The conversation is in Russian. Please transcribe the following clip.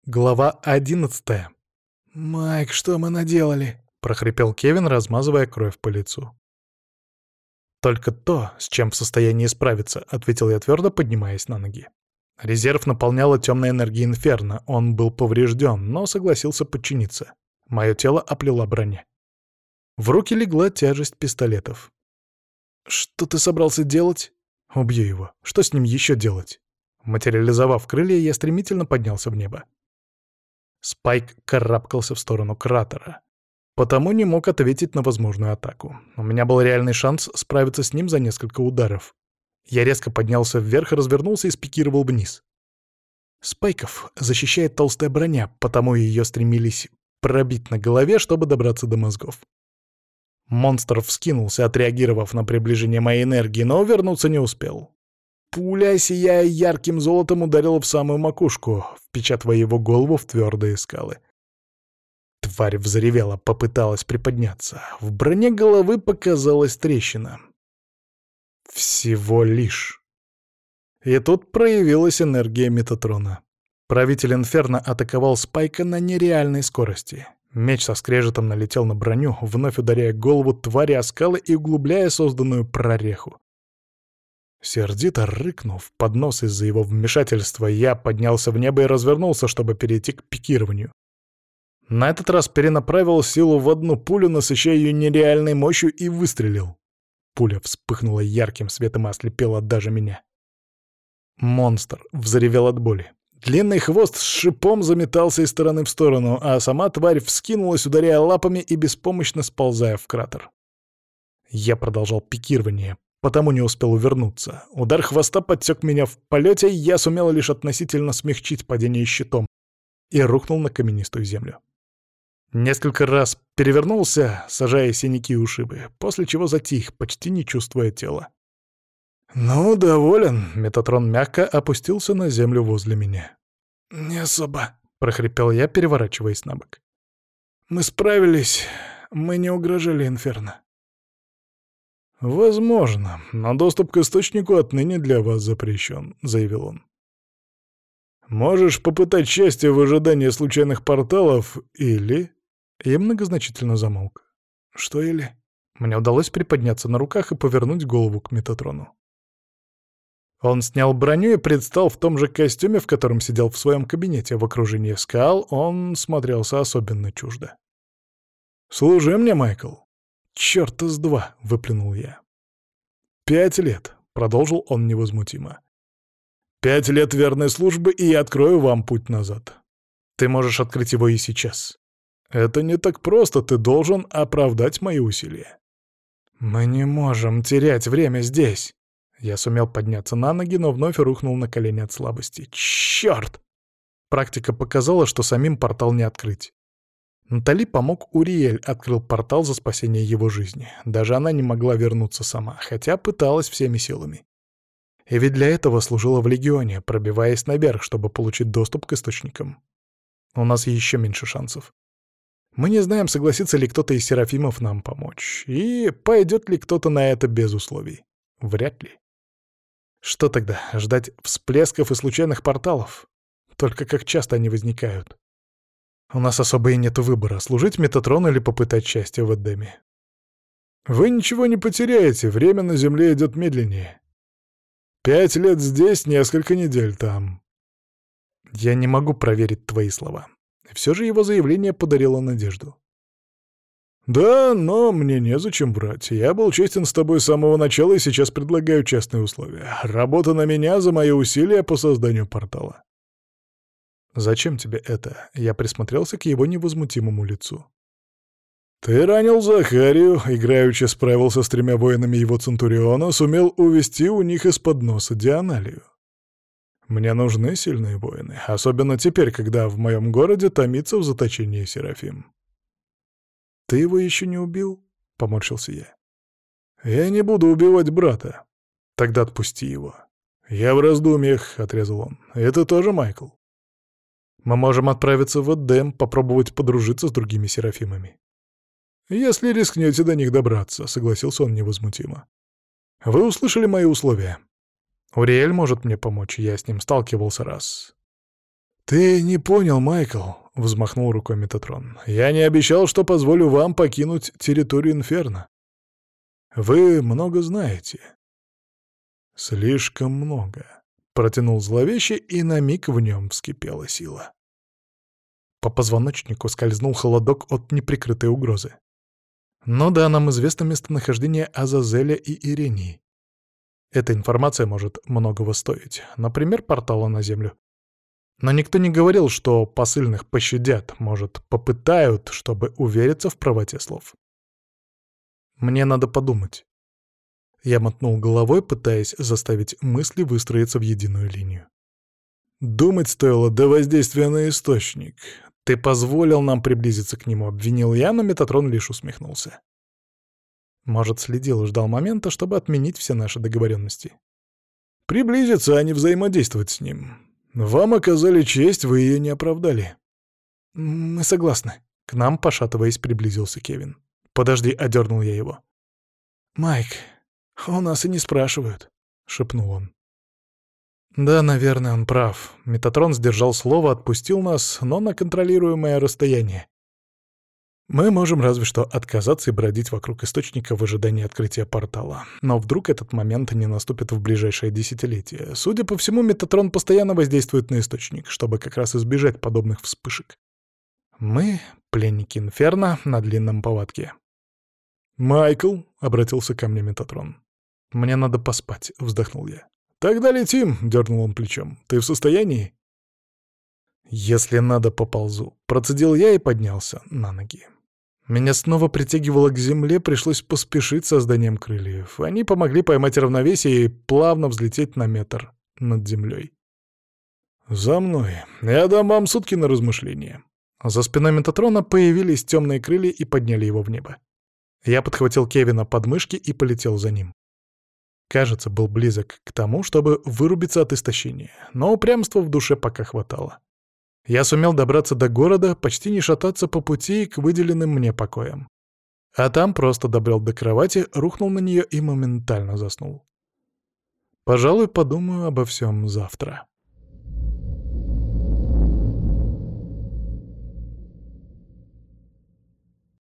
Глава 11. «Майк, что мы наделали?» — прохрипел Кевин, размазывая кровь по лицу. «Только то, с чем в состоянии справиться», — ответил я твердо, поднимаясь на ноги. Резерв наполняла темная энергия Инферно, он был поврежден, но согласился подчиниться. Мое тело оплела броня. В руки легла тяжесть пистолетов. «Что ты собрался делать?» «Убью его. Что с ним еще делать?» Материализовав крылья, я стремительно поднялся в небо. Спайк карабкался в сторону кратера. Потому не мог ответить на возможную атаку. У меня был реальный шанс справиться с ним за несколько ударов. Я резко поднялся вверх, развернулся и спикировал вниз. Спайков защищает толстая броня, потому ее стремились пробить на голове, чтобы добраться до мозгов. Монстр вскинулся, отреагировав на приближение моей энергии, но вернуться не успел. Пуля, сияя ярким золотом, ударила в самую макушку, впечатывая его голову в твердые скалы. Тварь взревела, попыталась приподняться. В броне головы показалась трещина. Всего лишь. И тут проявилась энергия Метатрона. Правитель Инферно атаковал Спайка на нереальной скорости. Меч со скрежетом налетел на броню, вновь ударяя голову твари о скалы и углубляя созданную прореху. Сердито рыкнув под нос из-за его вмешательства, я поднялся в небо и развернулся, чтобы перейти к пикированию. На этот раз перенаправил силу в одну пулю, насыщая ее нереальной мощью, и выстрелил. Пуля вспыхнула ярким светом и ослепила даже меня. Монстр взревел от боли. Длинный хвост с шипом заметался из стороны в сторону, а сама тварь вскинулась, ударяя лапами и беспомощно сползая в кратер. Я продолжал пикирование, потому не успел увернуться. Удар хвоста подсек меня в полете, и я сумел лишь относительно смягчить падение щитом и рухнул на каменистую землю. Несколько раз перевернулся, сажая синяки и ушибы, после чего затих, почти не чувствуя тела. «Ну, доволен», — Метатрон мягко опустился на землю возле меня. «Не особо», — прохрипел я, переворачиваясь на бок. «Мы справились. Мы не угрожали Инферно». «Возможно, но доступ к источнику отныне для вас запрещен», — заявил он. «Можешь попытать счастье в ожидании случайных порталов или...» И многозначительно замолк. «Что или?» Мне удалось приподняться на руках и повернуть голову к Метатрону. Он снял броню и предстал в том же костюме, в котором сидел в своем кабинете. В окружении скал он смотрелся особенно чуждо. «Служи мне, Майкл!» «Чёрта с два!» — выплюнул я. 5 лет!» — продолжил он невозмутимо. 5 лет верной службы, и я открою вам путь назад. Ты можешь открыть его и сейчас. Это не так просто, ты должен оправдать мои усилия. Мы не можем терять время здесь. Я сумел подняться на ноги, но вновь рухнул на колени от слабости. Чёрт! Практика показала, что самим портал не открыть. Натали помог Уриэль, открыл портал за спасение его жизни. Даже она не могла вернуться сама, хотя пыталась всеми силами. И ведь для этого служила в Легионе, пробиваясь наверх, чтобы получить доступ к источникам. У нас еще меньше шансов. Мы не знаем, согласится ли кто-то из Серафимов нам помочь, и пойдет ли кто-то на это без условий. Вряд ли. Что тогда, ждать всплесков и случайных порталов? Только как часто они возникают? У нас особо и нет выбора, служить Метатрону или попытать счастье в Эдеме. Вы ничего не потеряете, время на Земле идет медленнее. 5 лет здесь, несколько недель там. Я не могу проверить твои слова. И все же его заявление подарило надежду. Да, но мне незачем врать. Я был честен с тобой с самого начала и сейчас предлагаю честные условия. Работа на меня за мои усилия по созданию портала. Зачем тебе это? Я присмотрелся к его невозмутимому лицу. Ты ранил Захарию, играючи справился с 3 воинами его Центуриона, сумел увести у них из-под носа Дионалию. Мне нужны сильные воины, особенно теперь, когда в моем городе томится в заточении Серафим. «Ты его еще не убил?» — поморщился я. «Я не буду убивать брата. Тогда отпусти его». «Я в раздумьях», — отрезал он. «Это тоже Майкл. Мы можем отправиться в Эдем, попробовать подружиться с другими Серафимами». «Если рискнете до них добраться», — согласился он невозмутимо. «Вы услышали мои условия. Уриэль может мне помочь, я с ним сталкивался раз. «Ты не понял, Майкл», — взмахнул рукой Метатрон. «Я не обещал, что позволю вам покинуть территорию Инферно. Вы много знаете». «Слишком много», — протянул зловеще, и на миг в нем вскипела сила. По позвоночнику скользнул холодок от неприкрытой угрозы. Ну да, нам известно местонахождение Азазеля и Ирении. Эта информация может многого стоить. Например, портала на Землю. Но никто не говорил, что посыльных пощадят, может, попытают, чтобы увериться в правоте слов. Мне надо подумать. Я мотнул головой, пытаясь заставить мысли выстроиться в единую линию. Думать стоило до воздействия на источник. Ты позволил нам приблизиться к нему, обвинил я, но Метатрон лишь усмехнулся. Может, следил и ждал момента, чтобы отменить все наши договоренности. Приблизиться, а не взаимодействовать с ним. Вам оказали честь, вы ее не оправдали. Мы согласны. К нам, пошатываясь, приблизился Кевин. Подожди, одернул я его. Майк, у нас и не спрашивают, шепнул он. Да, наверное, он прав. Метатрон сдержал слово, отпустил нас, но на контролируемое расстояние. Мы можем разве что отказаться и бродить вокруг источника в ожидании открытия портала. Но вдруг этот момент не наступит в ближайшее десятилетие. Судя по всему, Метатрон постоянно воздействует на источник, чтобы как раз избежать подобных вспышек. Мы — пленники Инферно на длинном поводке. «Майкл», — обратился ко мне Метатрон. «Мне надо поспать», — вздохнул я. «Тогда летим», — дернул он плечом. «Ты в состоянии?» «Если надо, поползу», — процедил я и поднялся на ноги. Меня снова притягивало к земле, пришлось поспешить с созданием крыльев. Они помогли поймать равновесие и плавно взлететь на метр над землей. «За мной. Я дам вам сутки на размышление». За спиной Метатрона появились темные крылья и подняли его в небо. Я подхватил Кевина под мышки и полетел за ним. Кажется, был близок к тому, чтобы вырубиться от истощения, но упрямства в душе пока хватало. Я сумел добраться до города, почти не шататься по пути к выделенным мне покоям. А там просто добрел до кровати, рухнул на нее и моментально заснул. Пожалуй, подумаю обо всем завтра.